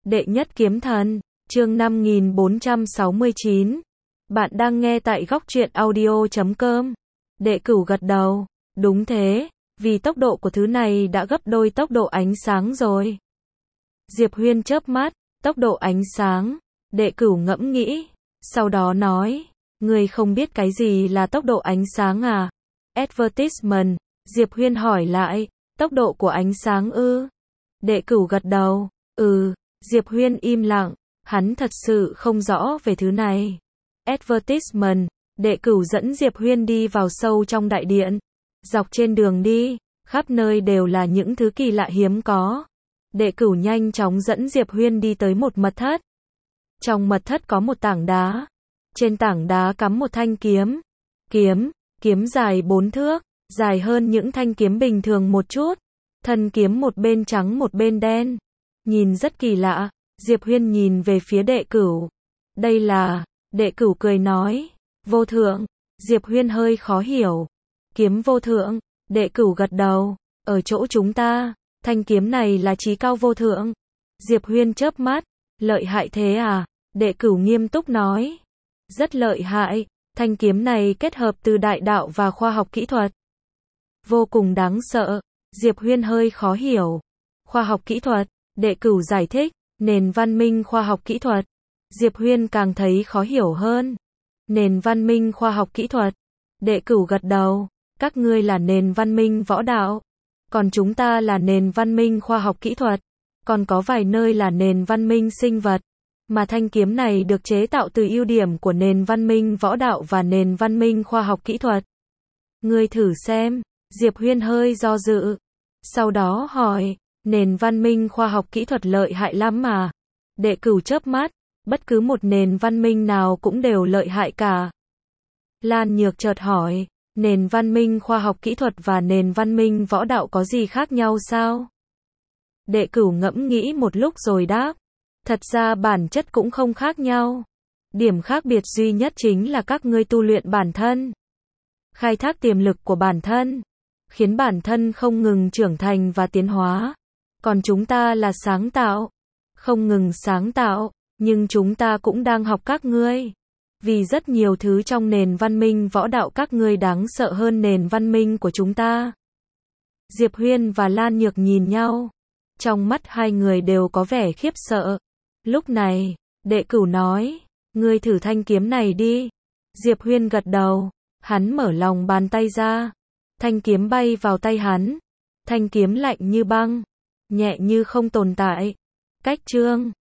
Đệ nhất kiếm thần, chương 5469. Bạn đang nghe tại góc truyện audio.com. Đệ Cửu gật đầu, đúng thế, vì tốc độ của thứ này đã gấp đôi tốc độ ánh sáng rồi. Diệp Huyên chớp mắt, tốc độ ánh sáng, Đệ Cửu ngẫm nghĩ, sau đó nói, ngươi không biết cái gì là tốc độ ánh sáng à? Advertisement, Diệp Huyên hỏi lại, tốc độ của ánh sáng ư? Đệ Cửu gật đầu, Diệp Huyên im lặng, hắn thật sự không rõ về thứ này. Advertisement, Đệ Cửu dẫn Diệp Huyên đi vào sâu trong đại điện. Dọc trên đường đi, khắp nơi đều là những thứ kỳ lạ hiếm có. Đệ Cửu nhanh chóng dẫn Diệp Huyên đi tới một mật thất. Trong mật thất có một tảng đá. Trên tảng đá cắm một thanh kiếm. Kiếm dài 4 thước, dài hơn những thanh kiếm bình thường một chút. Thân kiếm một bên trắng một bên đen. Nhìn rất kỳ lạ, Diệp Huyên nhìn về phía Đệ Cửu. Đây là, Đệ Cửu cười nói, vô thượng. Diệp Huyên hơi khó hiểu. Kiếm vô thượng, Đệ Cửu gật đầu, ở chỗ chúng ta, thanh kiếm này là chí cao vô thượng. Diệp Huyên chớp mắt, lợi hại thế à? Đệ Cửu nghiêm túc nói, rất lợi hại, thanh kiếm này kết hợp từ đại đạo và khoa học kỹ thuật. Vô cùng đáng sợ, Diệp Huyên hơi khó hiểu. Khoa học kỹ thuật, Đệ Cửu giải thích, nền văn minh khoa học kỹ thuật. Diệp Huyên càng thấy khó hiểu hơn. Nền văn minh khoa học kỹ thuật. Đệ Cửu gật đầu, các ngươi là nền văn minh võ đạo, còn chúng ta là nền văn minh khoa học kỹ thuật, còn có vài nơi là nền văn minh sinh vật, mà thanh kiếm này được chế tạo từ ưu điểm của nền văn minh võ đạo và nền văn minh khoa học kỹ thuật. Ngươi thử xem, Diệp Huyên hơi do dự, sau đó hỏi, nền văn minh khoa học kỹ thuật lợi hại lắm mà? Đệ Cửu chớp mắt, bất cứ một nền văn minh nào cũng đều lợi hại cả. Lan Nhược chợt hỏi, nền văn minh khoa học kỹ thuật và nền văn minh võ đạo có gì khác nhau sao? Đệ Cửu ngẫm nghĩ một lúc rồi đáp, thật ra bản chất cũng không khác nhau. Điểm khác biệt duy nhất chính là các ngươi tu luyện bản thân, khai thác tiềm lực của bản thân, khiến bản thân không ngừng trưởng thành và tiến hóa. Còn chúng ta là sáng tạo, không ngừng sáng tạo, nhưng chúng ta cũng đang học các ngươi. Vì rất nhiều thứ trong nền văn minh võ đạo các ngươi đáng sợ hơn nền văn minh của chúng ta. Diệp Huyên và Lan Nhược nhìn nhau. Trong mắt hai người đều có vẻ khiếp sợ. Lúc này, Đệ Cửu nói, ngươi thử thanh kiếm này đi. Diệp Huyên gật đầu, hắn mở lòng bàn tay ra. Thanh kiếm bay vào tay hắn. Thanh kiếm lạnh như băng, nhẹ như không tồn tại. Cách chương